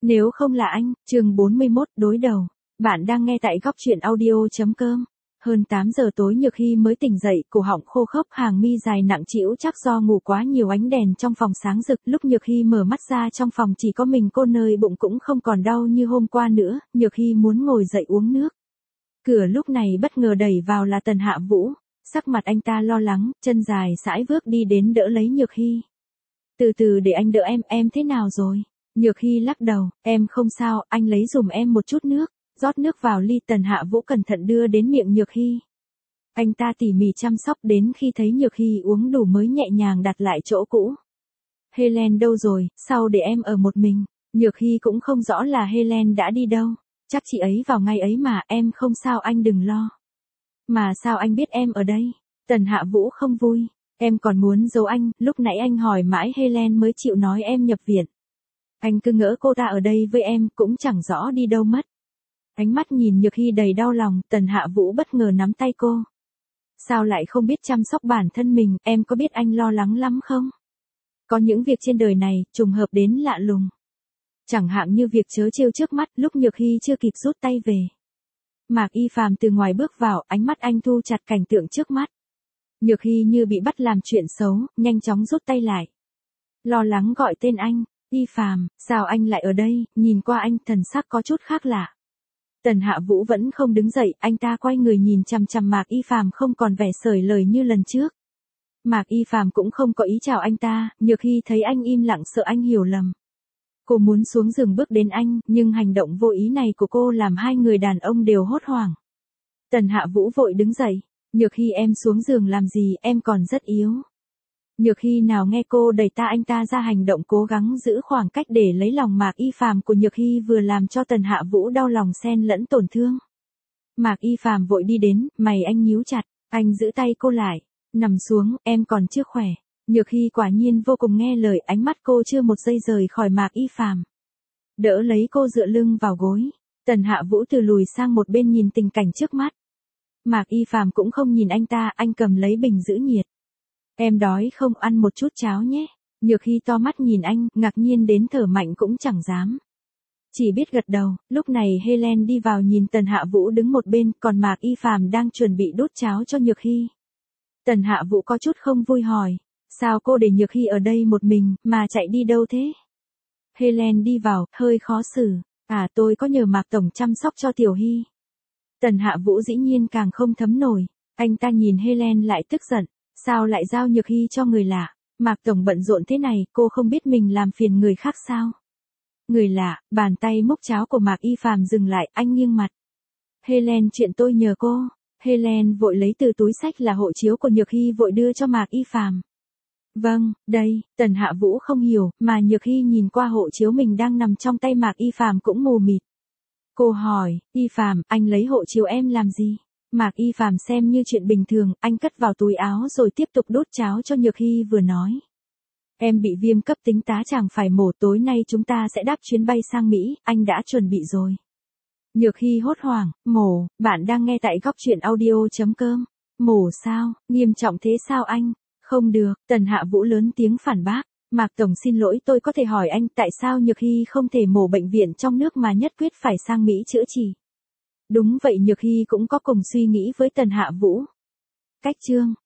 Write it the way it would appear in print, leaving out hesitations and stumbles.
Nếu không là anh, chương 41, đối đầu. Bạn đang nghe tại góc truyện audio.com. Hơn 8 giờ tối Nhược Hy mới tỉnh dậy, cổ họng khô khốc, hàng mi dài nặng trĩu chắc do ngủ quá nhiều, ánh đèn trong phòng sáng rực. Lúc Nhược Hy mở mắt ra trong phòng chỉ có mình cô, nơi bụng cũng không còn đau như hôm qua nữa. Nhược Hy muốn ngồi dậy uống nước. Cửa lúc này bất ngờ đẩy vào là Tần Hạ Vũ. Sắc mặt anh ta lo lắng, chân dài sải bước đi đến đỡ lấy Nhược Hy. Từ từ để anh đỡ em thế nào rồi? Nhược Hy lắc đầu, em không sao, anh lấy dùm em một chút nước. Rót nước vào ly, Tần Hạ Vũ cẩn thận đưa đến miệng Nhược Hy. Anh ta tỉ mỉ chăm sóc, đến khi thấy Nhược Hy uống đủ mới nhẹ nhàng đặt lại chỗ cũ. Helen đâu rồi, sao để em ở một mình? Nhược Hy cũng không rõ là Helen đã đi đâu. Chắc chị ấy vào ngay ấy mà, em không sao, anh đừng lo. Mà sao anh biết em ở đây? Tần Hạ Vũ không vui. Em còn muốn giấu anh, lúc nãy anh hỏi mãi Helen mới chịu nói em nhập viện. Anh cứ ngỡ cô ta ở đây với em, cũng chẳng rõ đi đâu mất. Ánh mắt nhìn Nhược Hy đầy đau lòng, Tần Hạ Vũ bất ngờ nắm tay cô. Sao lại không biết chăm sóc bản thân mình, em có biết anh lo lắng lắm không? Có những việc trên đời này, trùng hợp đến lạ lùng. Chẳng hạn như việc trớ trêu trước mắt, lúc Nhược Hy chưa kịp rút tay về. Mạc Y Phàm từ ngoài bước vào, ánh mắt anh thu chặt cảnh tượng trước mắt. Nhược Hy như bị bắt làm chuyện xấu, nhanh chóng rút tay lại. Lo lắng gọi tên anh, Y Phàm, sao anh lại ở đây? Nhìn qua anh, thần sắc có chút khác lạ. Tần Hạ Vũ vẫn không đứng dậy, anh ta quay người nhìn chằm chằm Mạc Y Phàm, không còn vẻ sởi lời như lần trước. Mạc Y Phàm cũng không có ý chào anh ta, Nhược Hy thấy anh im lặng sợ anh hiểu lầm. Cô muốn xuống giường bước đến anh, nhưng hành động vô ý này của cô làm hai người đàn ông đều hốt hoảng. Tần Hạ Vũ vội đứng dậy, Nhược Hy em xuống giường làm gì, em còn rất yếu. Nhược Hy nào nghe cô đẩy anh ta ra, hành động cố gắng giữ khoảng cách để lấy lòng Mạc Y Phàm của Nhược Hy vừa làm cho Tần Hạ Vũ đau lòng xen lẫn tổn thương. Mạc Y Phàm vội đi đến, mày anh nhíu chặt, anh giữ tay cô lại, nằm xuống, em còn chưa khỏe. Nhược Hy quả nhiên vô cùng nghe lời, ánh mắt cô chưa một giây rời khỏi Mạc Y Phàm. Đỡ lấy cô dựa lưng vào gối, Tần Hạ Vũ từ lùi sang một bên nhìn tình cảnh trước mắt. Mạc Y Phàm cũng không nhìn anh ta, anh cầm lấy bình giữ nhiệt. Em đói không, ăn một chút cháo nhé. Nhược Hy to mắt nhìn anh, ngạc nhiên đến thở mạnh cũng chẳng dám. Chỉ biết gật đầu. Lúc này Helen đi vào nhìn Tần Hạ Vũ đứng một bên, còn Mạc Y Phàm đang chuẩn bị đút cháo cho Nhược Hy. Tần Hạ Vũ có chút không vui hỏi, sao cô để Nhược Hy ở đây một mình, mà chạy đi đâu thế? Helen đi vào, hơi khó xử, tôi có nhờ Mạc Tổng chăm sóc cho Tiểu Hy. Tần Hạ Vũ dĩ nhiên càng không thấm nổi, anh ta nhìn Helen lại tức giận. Sao lại giao Nhược Hy cho người lạ? Mạc Tổng bận rộn thế này, cô không biết mình làm phiền người khác sao? Người lạ, bàn tay múc cháo của Mạc Y Phàm dừng lại, anh nghiêng mặt. Helen, chuyện tôi nhờ cô. Helen vội lấy từ túi xách là hộ chiếu của Nhược Hy vội đưa cho Mạc Y Phàm. Vâng, đây, Tần Hạ Vũ không hiểu, mà Nhược Hy nhìn qua hộ chiếu mình đang nằm trong tay Mạc Y Phàm cũng mù mịt. Cô hỏi, Y Phàm, anh lấy hộ chiếu em làm gì? Mạc Y Phàm xem như chuyện bình thường, anh cất vào túi áo rồi tiếp tục đút cháo cho Nhược Hy vừa nói. Em bị viêm cấp tính, tá tràng phải mổ, tối nay chúng ta sẽ đáp chuyến bay sang Mỹ, anh đã chuẩn bị rồi. Nhược Hy hốt hoảng, mổ, bạn đang nghe tại góc truyện audio.com. Mổ sao, nghiêm trọng thế sao anh? Không được, Tần Hạ Vũ lớn tiếng phản bác. Mạc Tổng xin lỗi, tôi có thể hỏi anh tại sao Nhược Hy không thể mổ bệnh viện trong nước mà nhất quyết phải sang Mỹ chữa trị? Đúng vậy, Nhược Hy cũng có cùng suy nghĩ với Tần Hạ Vũ. Cách chương